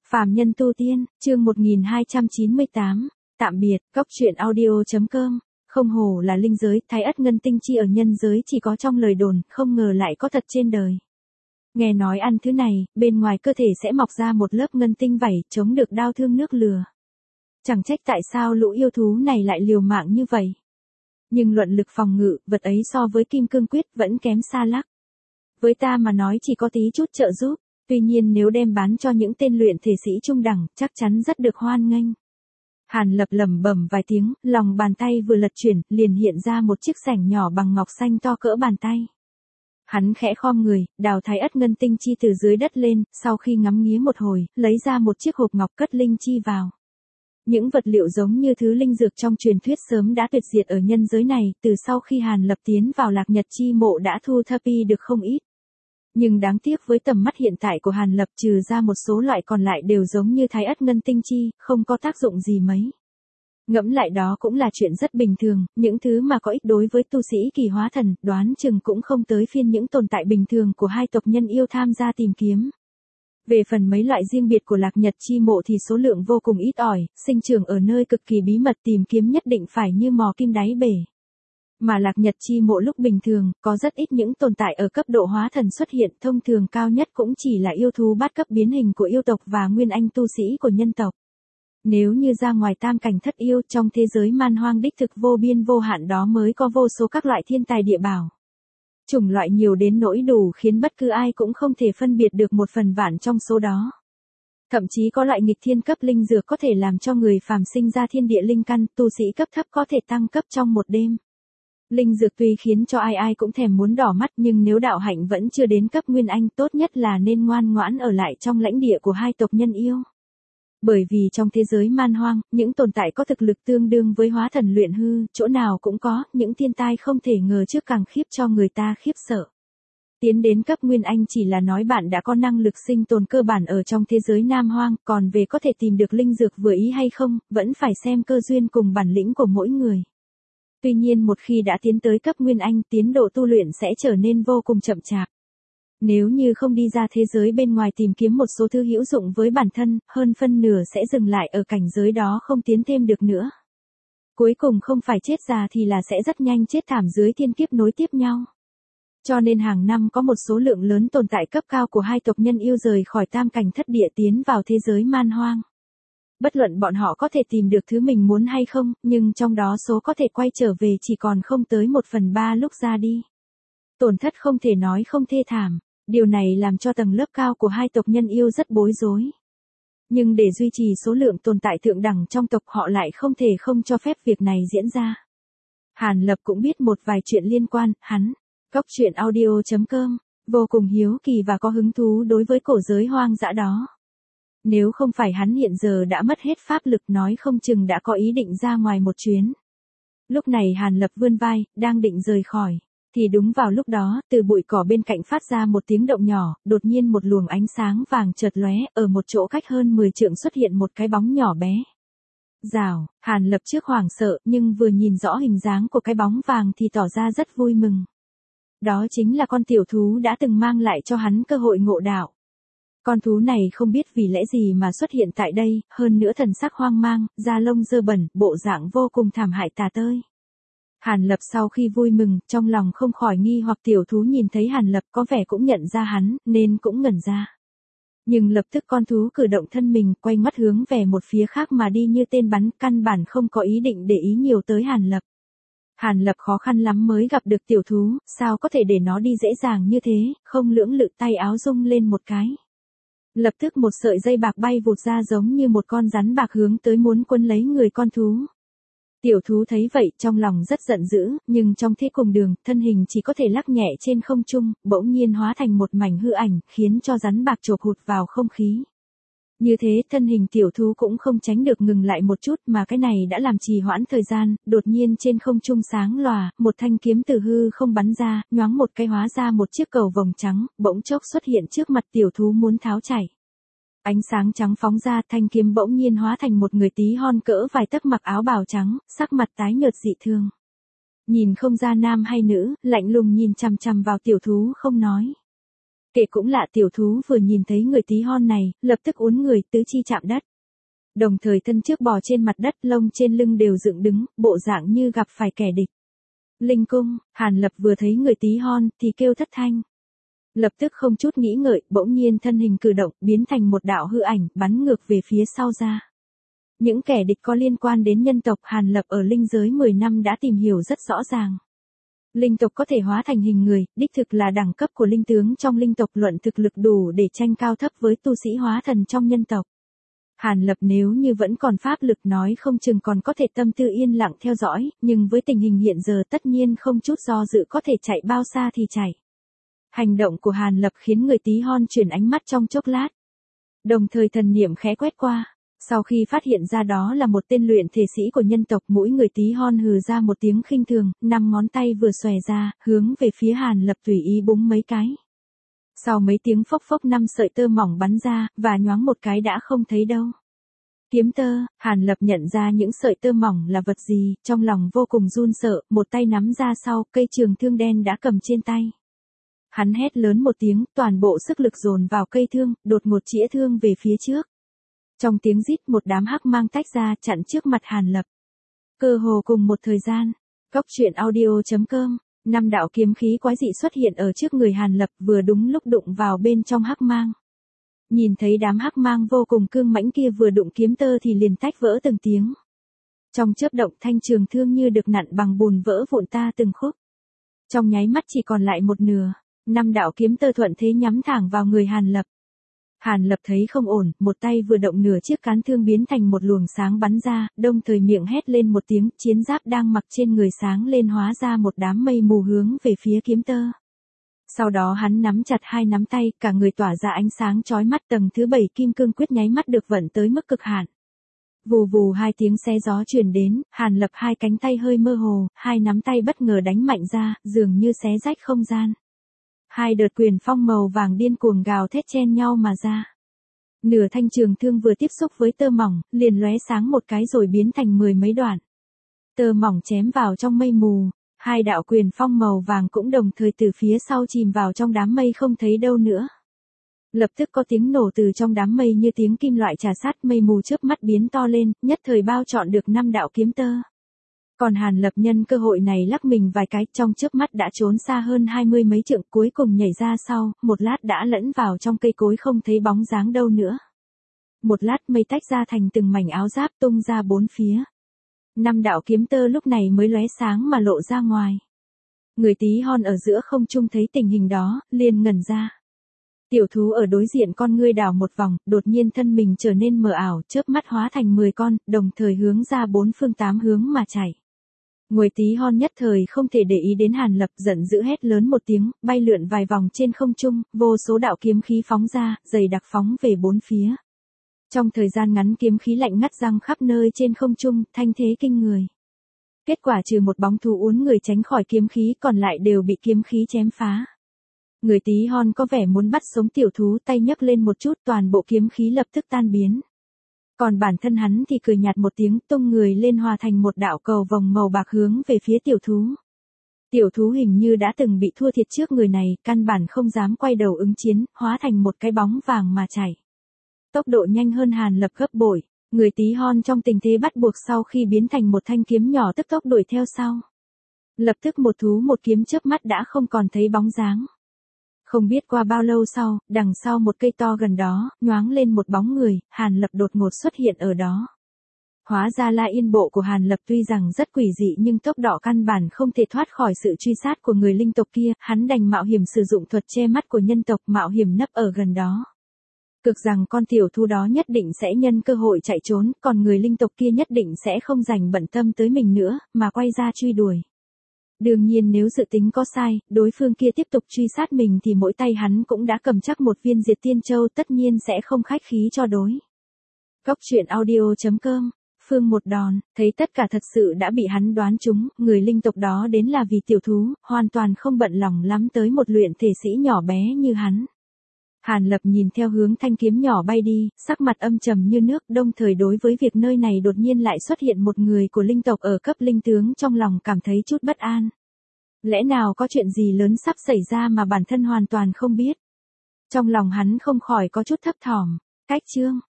Phàm nhân tu tiên, chương 1298, tạm biệt, cốc truyện audio.com, không hổ là linh giới, thái ất ngân tinh chi ở nhân giới chỉ có trong lời đồn, không ngờ lại có thật trên đời. Nghe nói ăn thứ này, bên ngoài cơ thể sẽ mọc ra một lớp ngân tinh vảy, chống được đau thương nước lừa. Chẳng trách tại sao lũ yêu thú này lại liều mạng như vậy. Nhưng luận lực phòng ngự, vật ấy so với kim cương quyết vẫn kém xa lắc. Với ta mà nói chỉ có tí chút trợ giúp. Tuy nhiên nếu đem bán cho những tên luyện thể sĩ trung đẳng, chắc chắn rất được hoan nghênh. Hàn Lập lẩm bẩm vài tiếng, lòng bàn tay vừa lật chuyển, liền hiện ra một chiếc sảnh nhỏ bằng ngọc xanh to cỡ bàn tay. Hắn khẽ khom người, đào thái ất ngân tinh chi từ dưới đất lên, sau khi ngắm nghía một hồi, lấy ra một chiếc hộp ngọc cất linh chi vào. Những vật liệu giống như thứ linh dược trong truyền thuyết sớm đã tuyệt diệt ở nhân giới này, từ sau khi Hàn Lập tiến vào Lạc Nhật chi mộ đã thu thập được không ít. Nhưng đáng tiếc với tầm mắt hiện tại của Hàn Lập trừ ra một số loại còn lại đều giống như thái ất ngân tinh chi, không có tác dụng gì mấy. Ngẫm lại đó cũng là chuyện rất bình thường, những thứ mà có ích đối với tu sĩ kỳ hóa thần, đoán chừng cũng không tới phiên những tồn tại bình thường của hai tộc nhân yêu tham gia tìm kiếm. Về phần mấy loại riêng biệt của Lạc Nhật chi mộ thì số lượng vô cùng ít ỏi, sinh trưởng ở nơi cực kỳ bí mật, tìm kiếm nhất định phải như mò kim đáy bể. Mà Lạc Nhật chi mộ lúc bình thường, có rất ít những tồn tại ở cấp độ hóa thần xuất hiện, thông thường cao nhất cũng chỉ là yêu thú bát cấp biến hình của yêu tộc và nguyên anh tu sĩ của nhân tộc. Nếu như ra ngoài tam cảnh thất yêu, trong thế giới man hoang đích thực vô biên vô hạn đó mới có vô số các loại thiên tài địa bảo. Chủng loại nhiều đến nỗi đủ khiến bất cứ ai cũng không thể phân biệt được một phần vạn trong số đó. Thậm chí có loại nghịch thiên cấp linh dược có thể làm cho người phàm sinh ra thiên địa linh căn, tu sĩ cấp thấp có thể tăng cấp trong một đêm. Linh dược tuy khiến cho ai ai cũng thèm muốn đỏ mắt, nhưng nếu đạo hạnh vẫn chưa đến cấp nguyên anh, tốt nhất là nên ngoan ngoãn ở lại trong lãnh địa của hai tộc nhân yêu. Bởi vì trong thế giới man hoang, những tồn tại có thực lực tương đương với hóa thần luyện hư, chỗ nào cũng có, những thiên tai không thể ngờ trước càng khiếp cho người ta khiếp sợ. Tiến đến cấp nguyên anh chỉ là nói bạn đã có năng lực sinh tồn cơ bản ở trong thế giới nam hoang, còn về có thể tìm được linh dược vừa ý hay không, vẫn phải xem cơ duyên cùng bản lĩnh của mỗi người. Tuy nhiên một khi đã tiến tới cấp nguyên anh, tiến độ tu luyện sẽ trở nên vô cùng chậm chạp. Nếu như không đi ra thế giới bên ngoài tìm kiếm một số thứ hữu dụng với bản thân, hơn phân nửa sẽ dừng lại ở cảnh giới đó không tiến thêm được nữa. Cuối cùng không phải chết già thì là sẽ rất nhanh chết thảm dưới thiên kiếp nối tiếp nhau. Cho nên hàng năm có một số lượng lớn tồn tại cấp cao của hai tộc nhân yêu rời khỏi tam cảnh thất địa tiến vào thế giới man hoang. Bất luận bọn họ có thể tìm được thứ mình muốn hay không, nhưng trong đó số có thể quay trở về chỉ còn không tới 1/3 lúc ra đi. Tổn thất không thể nói không thê thảm, điều này làm cho tầng lớp cao của hai tộc nhân yêu rất bối rối. Nhưng để duy trì số lượng tồn tại thượng đẳng trong tộc họ lại không thể không cho phép việc này diễn ra. Hàn Lập cũng biết một vài chuyện liên quan, hắn, cốc truyện audio.com, vô cùng hiếu kỳ và có hứng thú đối với cổ giới hoang dã đó. Nếu không phải hắn hiện giờ đã mất hết pháp lực, nói không chừng đã có ý định ra ngoài một chuyến. Lúc này Hàn Lập vươn vai, đang định rời khỏi. Thì đúng vào lúc đó, từ bụi cỏ bên cạnh phát ra một tiếng động nhỏ, đột nhiên một luồng ánh sáng vàng chợt lóe, ở một chỗ cách hơn 10 trượng xuất hiện một cái bóng nhỏ bé. Rào, Hàn Lập trước hoảng sợ, nhưng vừa nhìn rõ hình dáng của cái bóng vàng thì tỏ ra rất vui mừng. Đó chính là con tiểu thú đã từng mang lại cho hắn cơ hội ngộ đạo. Con thú này không biết vì lẽ gì mà xuất hiện tại đây, hơn nữa thần sắc hoang mang, da lông dơ bẩn, bộ dạng vô cùng thảm hại tà tơi. Hàn Lập sau khi vui mừng, trong lòng không khỏi nghi hoặc tiểu thú nhìn thấy Hàn Lập có vẻ cũng nhận ra hắn, nên cũng ngẩn ra. Nhưng lập tức con thú cử động thân mình, quay mắt hướng về một phía khác mà đi như tên bắn, căn bản không có ý định để ý nhiều tới Hàn Lập. Hàn Lập khó khăn lắm mới gặp được tiểu thú, sao có thể để nó đi dễ dàng như thế, không lưỡng lự tay áo rung lên một cái. Lập tức một sợi dây bạc bay vụt ra giống như một con rắn bạc hướng tới muốn quấn lấy người con thú. Tiểu thú thấy vậy trong lòng rất giận dữ, nhưng trong thế cùng đường, thân hình chỉ có thể lắc nhẹ trên không trung, bỗng nhiên hóa thành một mảnh hư ảnh, khiến cho rắn bạc chộp hụt vào không khí. Như thế thân hình tiểu thú cũng không tránh được ngừng lại một chút, mà cái này đã làm trì hoãn thời gian, đột nhiên trên không trung sáng lòa, một thanh kiếm từ hư không bắn ra, nhoáng một cái hóa ra một chiếc cầu vồng trắng, bỗng chốc xuất hiện trước mặt tiểu thú muốn tháo chạy. Ánh sáng trắng phóng ra, thanh kiếm bỗng nhiên hóa thành một người tí hon cỡ vài tấc mặc áo bào trắng, sắc mặt tái nhợt dị thường. Nhìn không ra nam hay nữ, lạnh lùng nhìn chằm chằm vào tiểu thú không nói. Kể cũng lạ, tiểu thú vừa nhìn thấy người tí hon này, lập tức uốn người tứ chi chạm đất. Đồng thời thân trước bò trên mặt đất, lông trên lưng đều dựng đứng, bộ dạng như gặp phải kẻ địch. Linh cung, Hàn Lập vừa thấy người tí hon thì kêu thất thanh. Lập tức không chút nghĩ ngợi, bỗng nhiên thân hình cử động, biến thành một đạo hư ảnh, bắn ngược về phía sau ra. Những kẻ địch có liên quan đến nhân tộc Hàn Lập ở linh giới 10 năm đã tìm hiểu rất rõ ràng. Linh tộc có thể hóa thành hình người, đích thực là đẳng cấp của linh tướng trong linh tộc, luận thực lực đủ để tranh cao thấp với tu sĩ hóa thần trong nhân tộc. Hàn Lập nếu như vẫn còn pháp lực nói không chừng còn có thể tâm tư yên lặng theo dõi, nhưng với tình hình hiện giờ tất nhiên không chút do dự có thể chạy bao xa thì chạy. Hành động của Hàn Lập khiến người tí hon chuyển ánh mắt trong chốc lát. Đồng thời thần niệm khẽ quét qua. Sau khi phát hiện ra đó là một tên luyện thể sĩ của nhân tộc, mũi người tí hon hừ ra một tiếng khinh thường, 5 ngón tay vừa xòe ra, hướng về phía Hàn Lập tùy ý búng mấy cái. Sau mấy tiếng phốc phốc 5 sợi tơ mỏng bắn ra, và nhoáng một cái đã không thấy đâu. Kiếm tơ, Hàn Lập nhận ra những sợi tơ mỏng là vật gì, trong lòng vô cùng run sợ, một tay nắm ra sau, cây trường thương đen đã cầm trên tay. Hắn hét lớn một tiếng, toàn bộ sức lực dồn vào cây thương, đột ngột chĩa thương về phía trước. Trong tiếng rít, một đám hắc mang tách ra chặn trước mặt Hàn Lập. Cơ hồ cùng một thời gian, Cóc Truyện Audio.com, 5 đạo kiếm khí quái dị xuất hiện ở trước người Hàn Lập, vừa đúng lúc đụng vào bên trong hắc mang. Nhìn thấy đám hắc mang vô cùng cương mãnh kia vừa đụng kiếm tơ thì liền tách vỡ từng tiếng. Trong chớp động, thanh trường thương như được nặn bằng bùn vỡ vụn ta từng khúc. Trong nháy mắt chỉ còn lại một nửa, 5 đạo kiếm tơ thuận thế nhắm thẳng vào người Hàn Lập. Hàn Lập thấy không ổn, một tay vừa động, nửa chiếc cán thương biến thành một luồng sáng bắn ra, đồng thời miệng hét lên một tiếng, chiến giáp đang mặc trên người sáng lên hóa ra một đám mây mù hướng về phía kiếm tơ. Sau đó hắn nắm chặt hai nắm tay, cả người tỏa ra ánh sáng chói mắt, tầng thứ 7 kim cương quyết nháy mắt được vận tới mức cực hạn. Vù vù hai tiếng xé gió truyền đến, Hàn Lập hai cánh tay hơi mơ hồ, hai nắm tay bất ngờ đánh mạnh ra, dường như xé rách không gian. Hai đợt quyền phong màu vàng điên cuồng gào thét chen nhau mà ra. Nửa thanh trường thương vừa tiếp xúc với tơ mỏng, liền lóe sáng một cái rồi biến thành 10 mấy đoạn. Tơ mỏng chém vào trong mây mù, hai đạo quyền phong màu vàng cũng đồng thời từ phía sau chìm vào trong đám mây không thấy đâu nữa. Lập tức có tiếng nổ từ trong đám mây như tiếng kim loại trà sát, mây mù chớp mắt biến to lên, nhất thời bao trọn được 5 đạo kiếm tơ. Còn Hàn Lập nhân cơ hội này lắc mình vài cái, trong chớp mắt đã trốn xa hơn 20 mấy trượng, cuối cùng nhảy ra sau, một lát đã lẫn vào trong cây cối không thấy bóng dáng đâu nữa. Một lát mây tách ra thành từng mảnh áo giáp tung ra bốn phía. 5 đạo kiếm tơ lúc này mới lóe sáng mà lộ ra ngoài. Người tí hon ở giữa không trung thấy tình hình đó, liền ngẩn ra. Tiểu thú ở đối diện con ngươi đảo một vòng, đột nhiên thân mình trở nên mờ ảo, chớp mắt hóa thành 10 con, đồng thời hướng ra 4 phương 8 hướng mà chạy. Người tí hon nhất thời không thể để ý đến Hàn Lập, giận dữ hét lớn một tiếng, bay lượn vài vòng trên không trung, vô số đạo kiếm khí phóng ra, dày đặc phóng về bốn phía. Trong thời gian ngắn kiếm khí lạnh ngắt răng khắp nơi trên không trung, thanh thế kinh người. Kết quả trừ một bóng thú uốn người tránh khỏi kiếm khí, còn lại đều bị kiếm khí chém phá. Người tí hon có vẻ muốn bắt sống tiểu thú, tay nhấc lên một chút, toàn bộ kiếm khí lập tức tan biến. Còn bản thân hắn thì cười nhạt một tiếng, tung người lên hòa thành một đạo cầu vòng màu bạc hướng về phía tiểu thú. Tiểu thú hình như đã từng bị thua thiệt trước người này, căn bản không dám quay đầu ứng chiến, hóa thành một cái bóng vàng mà chạy. Tốc độ nhanh hơn Hàn Lập gấp bội, người tí hon trong tình thế bắt buộc sau khi biến thành một thanh kiếm nhỏ tức tốc đuổi theo sau. Lập tức một thú một kiếm chớp mắt đã không còn thấy bóng dáng. Không biết qua bao lâu sau, đằng sau một cây to gần đó, nhoáng lên một bóng người, Hàn Lập đột ngột xuất hiện ở đó. Hóa ra là yên bộ của Hàn Lập tuy rằng rất quỷ dị nhưng tốc độ căn bản không thể thoát khỏi sự truy sát của người linh tộc kia, hắn đành mạo hiểm sử dụng thuật che mắt của nhân tộc, mạo hiểm nấp ở gần đó. Cực rằng con tiểu thú đó nhất định sẽ nhân cơ hội chạy trốn, còn người linh tộc kia nhất định sẽ không dành bận tâm tới mình nữa, mà quay ra truy đuổi. Đương nhiên nếu dự tính có sai, đối phương kia tiếp tục truy sát mình thì mỗi tay hắn cũng đã cầm chắc một viên diệt tiên châu, tất nhiên sẽ không khách khí cho đối. Cóc Truyện Audio.com, Phương một đòn, thấy tất cả thật sự đã bị hắn đoán trúng, người linh tộc đó đến là vì tiểu thú, hoàn toàn không bận lòng lắm tới một luyện thể sĩ nhỏ bé như hắn. Hàn Lập nhìn theo hướng thanh kiếm nhỏ bay đi, sắc mặt âm trầm như nước, đồng thời đối với việc nơi này đột nhiên lại xuất hiện một người của linh tộc ở cấp linh tướng trong lòng cảm thấy chút bất an. Lẽ nào có chuyện gì lớn sắp xảy ra mà bản thân hoàn toàn không biết? Trong lòng hắn không khỏi có chút thấp thỏm. Cách chương